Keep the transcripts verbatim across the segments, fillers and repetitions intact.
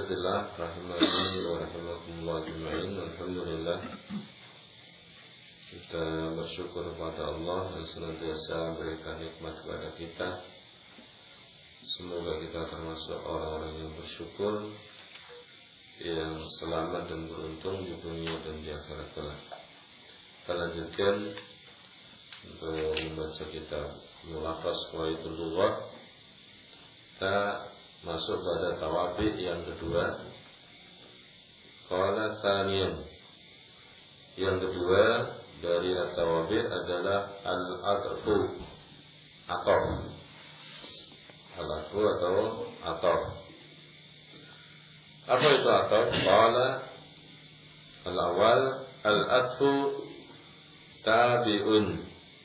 Bismillah, rahimahullah wa rahimakumullah ajma'in. Alhamdulillah, kita bersyukur kepada Allah yang senantiasa berikan nikmat kepada kita. Semoga kita termasuk orang-orang yang bersyukur, yang selamat dan beruntung di dunia dan di akhirat kelak. Kita lanjutkan untuk membaca kitab Mulakaz Qawaidul Lughah. Kita masuk pada tawabi yang kedua. Qala tsaniyan. Yang kedua dari at-tawabi adalah al-atfu. Ataf. Al-atfu atau ataf. Apa itu ataf? Qala al-awwal al-atfu tabi'un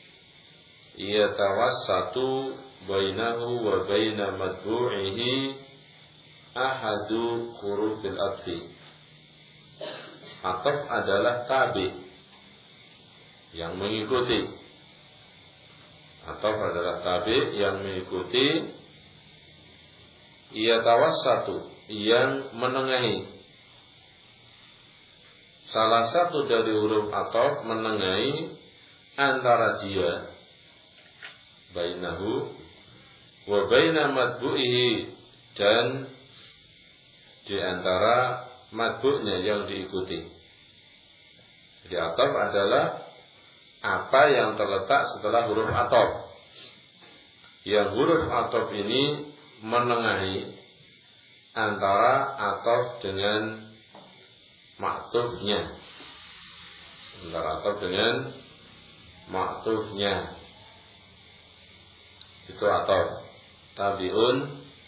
yatawassatu bainahu wa baina matbu'ihi ahadu hurufil atfi. Ataf adalah tabi yang mengikuti. Ataf adalah tabi yang mengikuti. Yatawassatu, yang menengahi. Salah satu dari huruf ataf menengahi antara dia bainahu wa baina matbu'ihi, dan di antara matbu'nya yang diikuti. Jadi ataf adalah apa yang terletak setelah huruf ataf. Yang huruf ataf ini menengahi antara ataf dengan maktufnya. Antara ataf dengan maktufnya. Itu ataf. Tabi'un,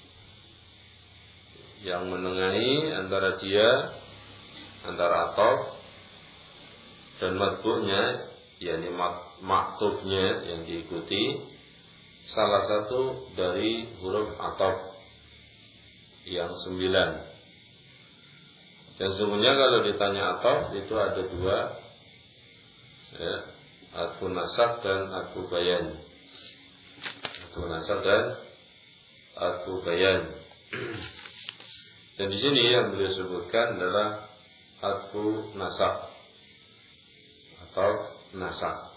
yang menengahi antara dia, antara ataf dan matbu'nya, yakni maktufnya yang diikuti, salah satu dari huruf ataf yang sembilan. Dan sesungguhnya kalau ditanya ataf itu ada dua, ya, atfu nasab dan atfu bayan. Atfu nasab dan atfu bayan. Dan di sini yang beliau sebutkan adalah atfu nasab atau nasab.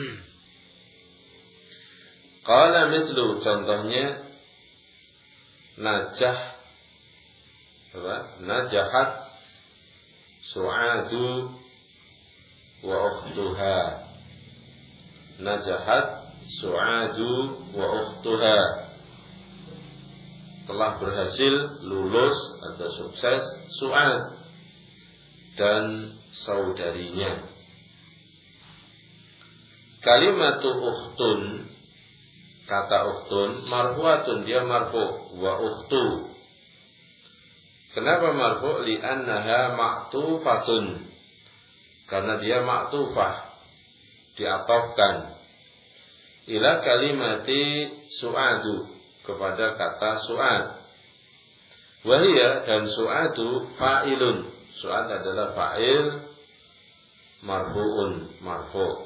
Qala mithlu, contohnya najah, apa? Najahat Su'adu wa ukhtuha. Najahat Su'adu wa ukhtuha, telah berhasil lulus atau sukses Su'ad dan saudarinya. Kalimatu ukhtun, kata ukhtun, marfu'atun, dia marfu', wa ukhtu. Kenapa marfu'? Li'annaha ma'tufatun, karena dia ma'tufah, diatofkan ila kalimati su'adu, kepada kata su'ad. Wahia, dan su'adu fa'ilun. Su'ad adalah fa'il marfu'un, marfu'.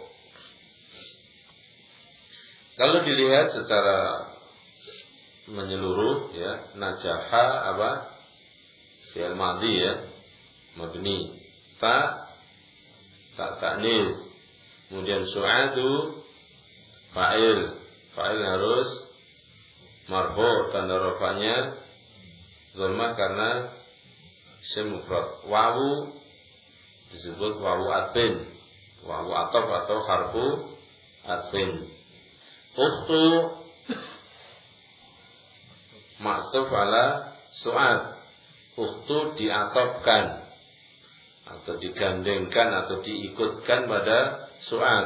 Kalau dilihat secara menyeluruh, ya, najaha apa? Fi'il madhi, ya, mabni. Ta, tak ta'nil. Kemudian su'adu fa'il. Fa'il harus marfu', tanda rafa'nya dhammah karena isim mufrad. Wawu disebut wawu atfin, wawu ataf atau harfu atfin. Ukhtu ma'tuf ala su'ad. Ukhtu diatofkan atau digandengkan atau diikutkan pada su'ad.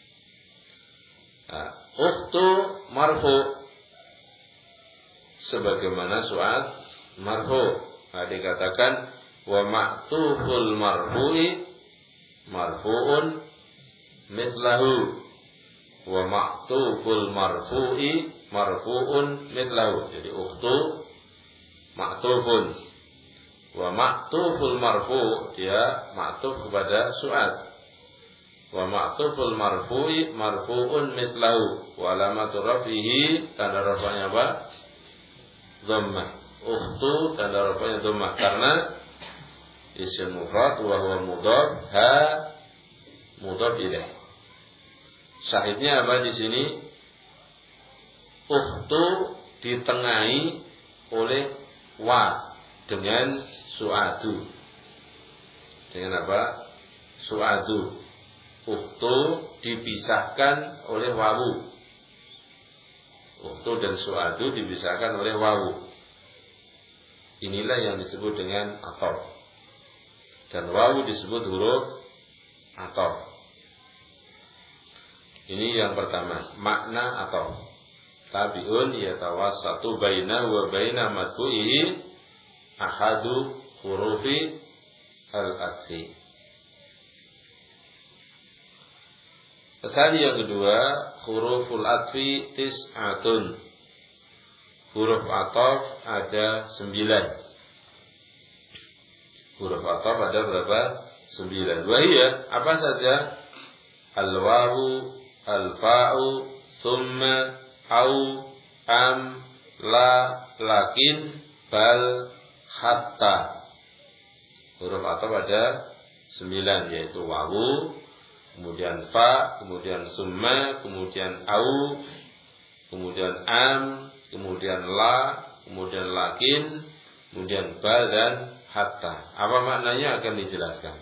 Nah, ukhtu marfu' sebagaimana su'ad marfu'. Nah, dikatakan wa ma'tuful marfu'i marfu'un mithlahu, wa ma'tuful marfu'i marfu'un mithlahu. Jadi ukhtu ma'tufun, wa ma'tuful marfu' dia ma'tuf kepada su'ad, wa ma'tuful marfu'i marfu'un mithlahu, wa alamatu rafihi, tanda rafa'nya apa? Dhammah. Ukhtu tanda rafa'nya dhammah karena isim mufrad wa huwa mudhaf ha mudhaf ilaih. Syahidnya apa di sini? Ukhtu ditengahi oleh wa dengan su'adu. Dengan apa? Su'adu. Ukhtu dipisahkan oleh wawu. Ukhtu dan su'adu dipisahkan oleh wawu. Inilah yang disebut dengan ataf. Dan wawu disebut huruf ataf. Ini yang pertama, makna ataf. Tabi'un yatawassatu baina wa baina madfu'ihi ahadu hurufi al-atfi. Tadi yang kedua, huruful atfi tis'atun. Huruf ataf ada sembilan. Huruf ataf ada berapa? Sembilan. Wahia, apa saja? Al-wawu, al-fa'u, thumma, au, am, la, lakin, bal, hatta. Huruf ataf ada sembilan, yaitu wawu, kemudian fa, kemudian summa, kemudian au, kemudian am, kemudian la, kemudian lakin, kemudian bal dan hatta. Apa maknanya akan dijelaskan.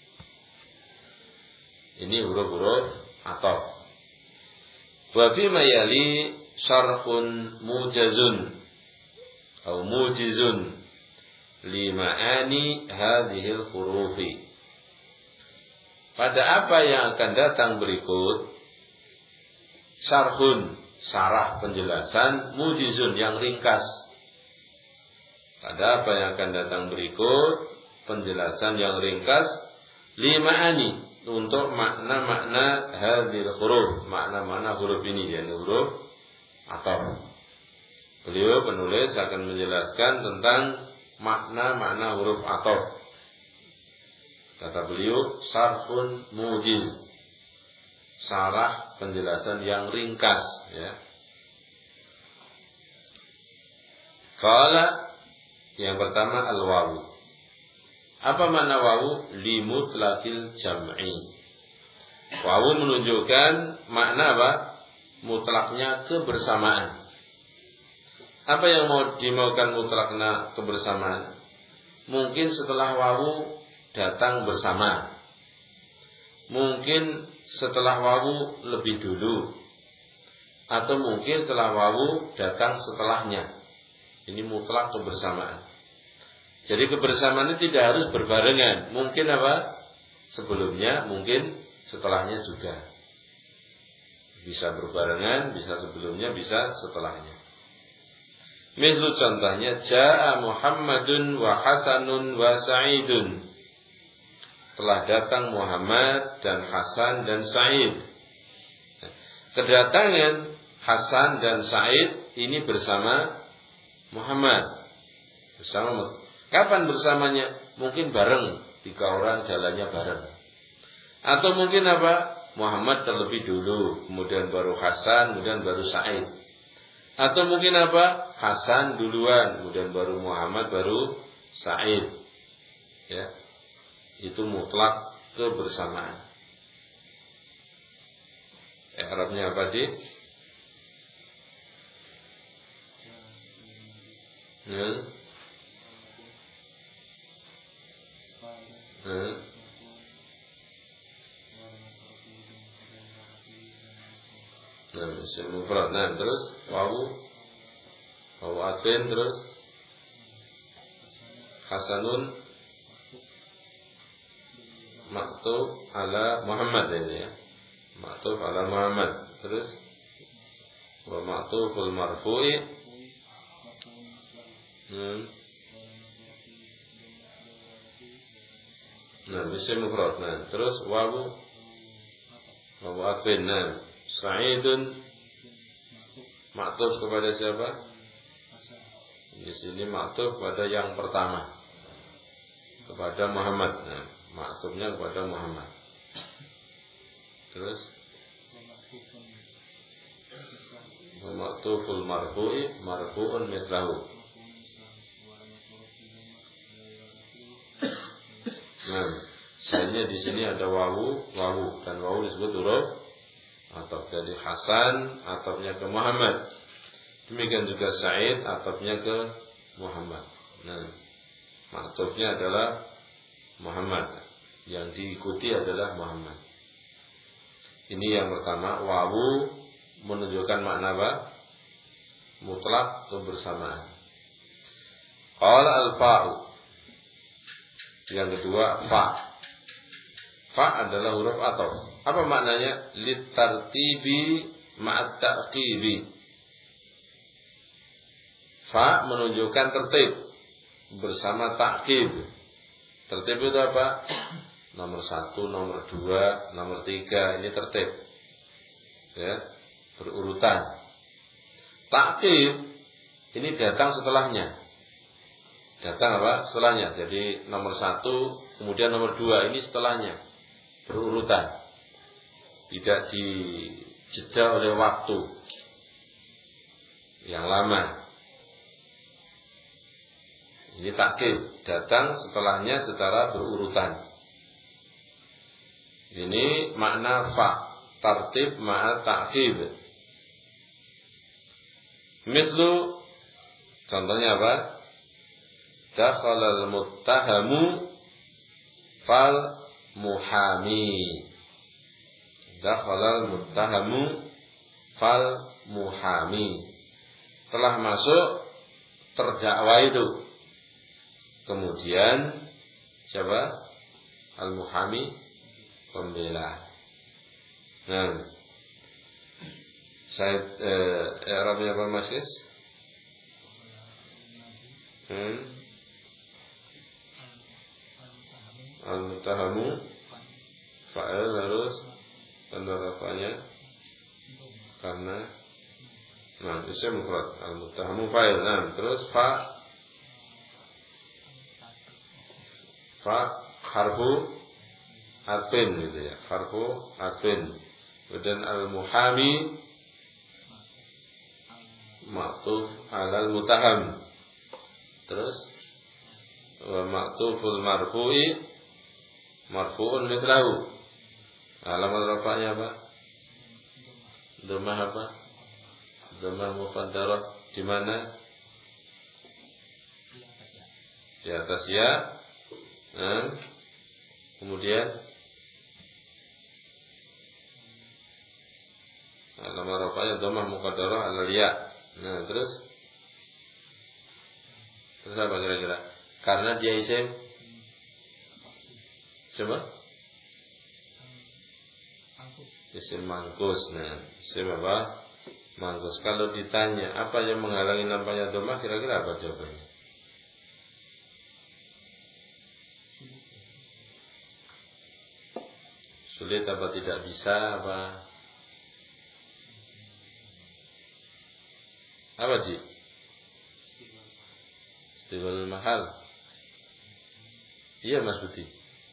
Ini huruf-huruf ataf. Wa fi ma yali syarhun mujazun atau mujizun li ma'ani hadhil hurufi. Pada apa yang akan datang berikut, syarhun, syarah penjelasan, mujizun yang ringkas. Pada apa yang akan datang berikut, penjelasan yang ringkas, lima ani, untuk makna-makna hadhil huruf, makna-makna huruf ini, yakni huruf ataf. Beliau penulis akan menjelaskan tentang makna-makna huruf ataf. Kata beliau, syarhun mujiz, syarah penjelasan yang ringkas, ya. Qala, yang pertama al-wawu. Apa makna wawu? Limutlaqil jam'i. Wawu menunjukkan makna apa? Mutlaknya kebersamaan. Apa yang mau dimaukan mutlaknya kebersamaan? Mungkin setelah wawu datang bersama. Mungkin setelah wawu lebih dulu. Atau mungkin setelah wawu datang setelahnya. Ini mutlak kebersamaan. Jadi kebersamaan ini tidak harus berbarengan. Mungkin apa? Sebelumnya, mungkin setelahnya juga. Bisa berbarengan, bisa sebelumnya, bisa setelahnya. Misal contohnya, Ja'a Muhammadun wa Hasanun wa Sa'idun. Telah datang Muhammad dan Hasan dan Sa'id. Kedatangan Hasan dan Sa'id ini bersama Muhammad. Bersama Muhammad. Kapan bersamanya? Mungkin bareng, tiga orang jalannya bareng. Atau mungkin apa? Muhammad terlebih dulu, kemudian baru Hasan, kemudian baru Sa'id. Atau mungkin apa? Hasan duluan, kemudian baru Muhammad, baru Sa'id. Ya. Itu mutlak kebersamaan. I'rabnya apa sih? Hmm? Hmm. Nah, isim mufrad. Nah, terus wawu, wawu atfin, terus hasanun maktub ala Muhammad ini ya. Maktub ala Muhammad. Terus wa maktubul marfu'i. Hmm. Nah, isim mufrad. Nah, terus wawu, wawu atfin. Nah, Sa'idun maktub kepada siapa? Di sini maktub kepada yang pertama, kepada Muhammad. Nah, maktubnya kepada Muhammad. Terus maktubul marfu'i marfu'un mithlahu. Nah, sahihnya di sini ada wawu, wawu dan wawu disebut huruf ataf. Jadi Hasan atafnya ke Muhammad. Demikian juga Said atafnya ke Muhammad. Nah, maktubnya adalah Muhammad, yang diikuti adalah Muhammad. Ini yang pertama, wawu menunjukkan makna apa? Mutlak kebersamaan. Qala al-fa'u. Yang kedua, fa. Fa adalah huruf ataf. Apa maknanya? Litartibi ma'at ta'qibi. Fa menunjukkan tertib bersama ta'qib. Tertib itu apa? Nomor satu, nomor dua, nomor tiga, ini tertib, ya, berurutan. Ta'qib ini datang setelahnya. Datang apa? Setelahnya. Jadi nomor satu, kemudian nomor dua, ini setelahnya, berurutan. Tidak dijeda oleh waktu yang lama. Ini ta'qib, datang setelahnya secara berurutan. Ini makna fa, tartib ma'a ta'qib. Mislu, contohnya apa? Dakhalal muttahamu fal muhami. Dakhalal muttahamu fal muhami. Telah masuk terdakwa itu. Kemudian siapa? Al-muhami, pembela. Nah, saya eh, Arabnya apa Mas Guys? Hmm. Al-mutahamu fa'il harus tanda rafanya karena nah isim mufrad. Al-mutahamu fa'il. Nah, terus fa fa harfu atfin gitu ya, harfu atfin. Kemudian al-muhami ma'tuf alal mutaham. Terus wa ma'tuful marfu'i marfu'un mithlahu. Alamat rafa'nya apa? Dhammah apa? Dhammah muqaddarah di mana? Di atas ya. Nah, kemudian alamat rafa'nya dhammah muqaddarah alal ya. Nah, terus terus apa kira-kira? Karena dia isim. Coba? Isim mangkus. Nah, isim apa? Mangkus. Kalau ditanya apa yang menghalangi nampaknya dhammah, kira-kira apa jawabannya? Sulit apa tidak bisa apa? Apa Ji? Istighfal mahal. Iya Mas Budi.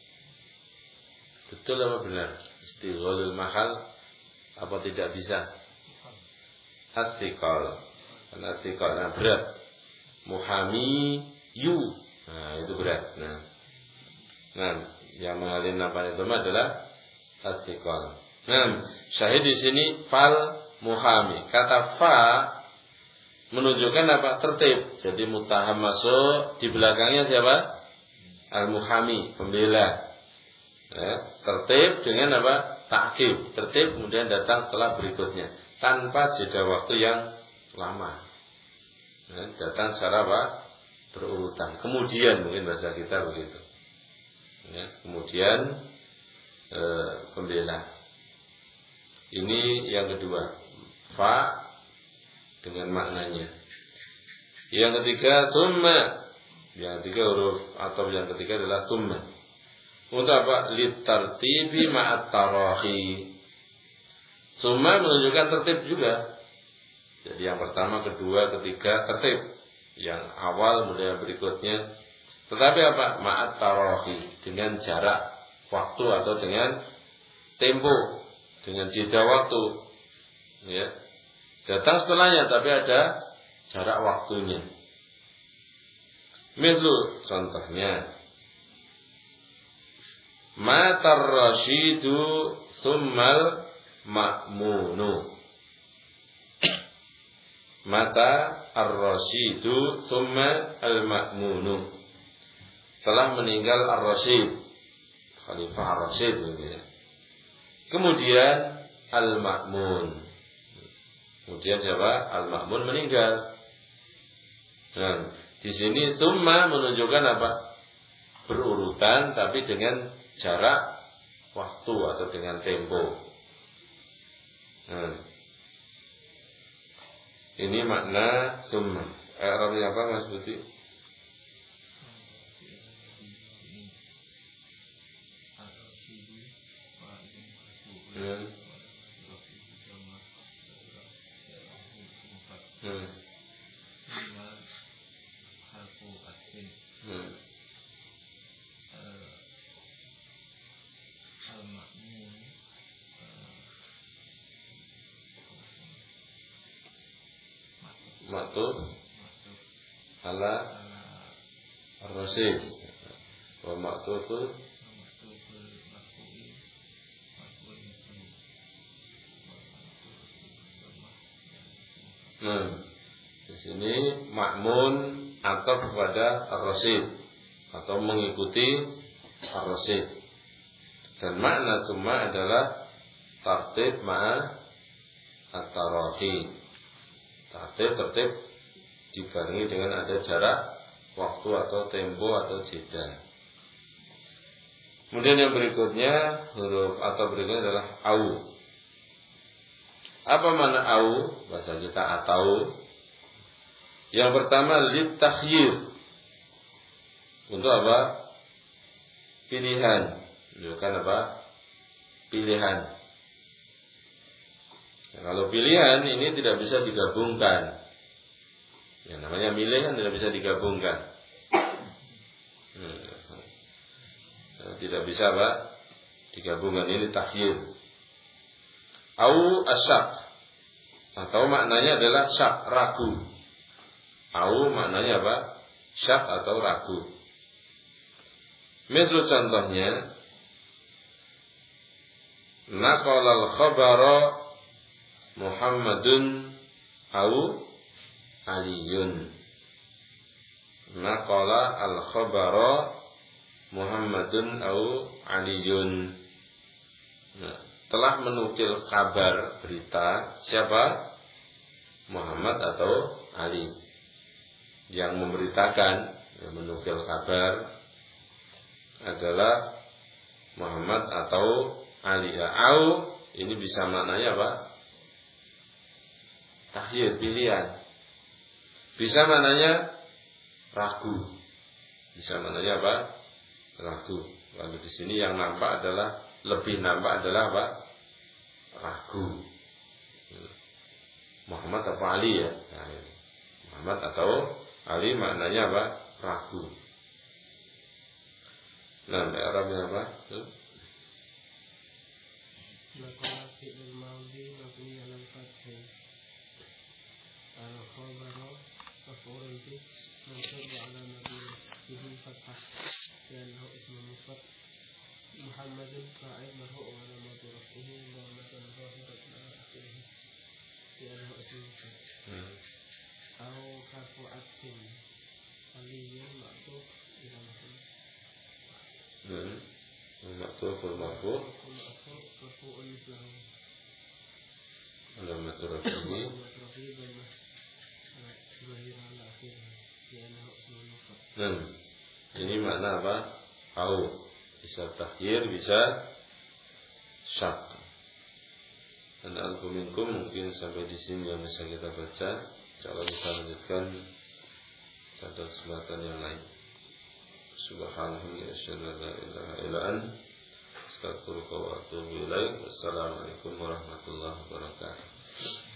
Betul apa benar? Istighfal mahal apa tidak bisa? At-thiqal. At-thiqal nah, berat. Muhami yu. Nah, itu berat. Nah. Nah, yang menghalin nampaknya itu adalah at-thiqal. Nah, syahid di sini fal muhami. Kata fa menunjukkan apa? Tertib. Jadi mutaham masuk, di belakangnya siapa? Al-muhami, pembela. Ya, tertib dengan apa? Ta'qib. Tertib kemudian datang setelah berikutnya tanpa jeda waktu yang lama. Ya, datang secara apa? Berurutan. Kemudian mungkin bahasa kita begitu. Ya, kemudian e, pembela. Ini yang kedua. Fa dengan maknanya. Yang ketiga summa. Yang ketiga huruf atau yang ketiga adalah summa. Untuk apa? Litartibi ma'at tarahi. Summa menunjukkan tertib juga. Jadi yang pertama, kedua, ketiga tertib. Yang awal kemudian berikutnya. Tetapi apa? Ma'at tarahi, dengan jarak waktu atau dengan tempo, dengan jeda waktu. Ya. Datang setelahnya tapi ada jarak waktunya. Mislu contohnya matar rasyidu tsummal ma'munu. Mata ar-rasyidu tsumma al-ma'munu. Telah meninggal ar-rasyid, Khalifah ar-rasyid. Kemudian al-ma'mun. Kemudian siapa? Al-ma'mun meninggal. Nah, di sini tsumma menunjukkan apa? Berurutan tapi dengan jarak waktu atau dengan tempo. Nah, ini makna tsumma. Arabnya apa Mas Budi? Hmm. Hmm. Hmm. Maktub ala ar-rasyid wa maktub. Nah, di sini ma'mun atau kepada ar-rasyid atau mengikuti ar-rasyid. Dan makna tsumma adalah tartib ma'a at-tarahi. Tartib tertib dibarengi dengan ada jarak waktu atau tempo atau jeda. Kemudian yang berikutnya huruf atau berikutnya adalah au. Apa makna au? Bahasa kita atau. Yang pertama lit takhyir. Untuk apa? Pilihan. Menunjukkan apa? Pilihan. Nah, kalau pilihan ini tidak bisa digabungkan. Yang namanya milih kan tidak bisa digabungkan. Hmm. Tidak bisa apa? Digabungkan, ini takhyir. Au asyak. Atau maknanya adalah syak, ragu. Au maknanya apa? Syak atau ragu. Misal contohnya, naqalal khabara Muhammadun au Aliyun. Naqala al khabara Muhammadun au Aliyun. Nah, telah menukil kabar berita siapa? Muhammad atau Ali. Yang memberitakan, yang menukil kabar adalah Muhammad atau Ali. Ya, au ini bisa maknanya apa? Takhyir, pilihan. Bisa maknanya ragu. Bisa maknanya apa? Ragu. Lalu di sini yang nampak adalah lebih nampak adalah apa? Ragu. Muhammad atau Ali ya? Nah, Muhammad atau Ali maknanya apa? Ragu. Nah, Arabnya apa? Maqala fi'il madhi mabni 'ala al-fath. Al-khabaru maf'ulun bih mansub 'ala bihi fathah. Li'annahu ismun mufrad. Muhammadun fa'il marfu' 'ala madhi raf'ihi dhammatun zahiratun 'ala akhirih. Li'annahu ismun mufrad. Aw harfu 'athfin. Aliyun ma'tuf ila maf'ul. Hmm. Maktub marfu' marfu'un mislahu. Alamat rafi'i. Nah, ini makna apa? Au. Bisa takhir, bisa syak. Dan al-minkum mungkin sampai di sini yang bisa kita baca. Insyaallah bisa lanjutkan pada kesempatan yang lain. Subhanallah, asyhadu an la ilaha illa anta, astaghfiruka wa atubu ilaik. Wassalamualaikum warahmatullahi wabarakatuh.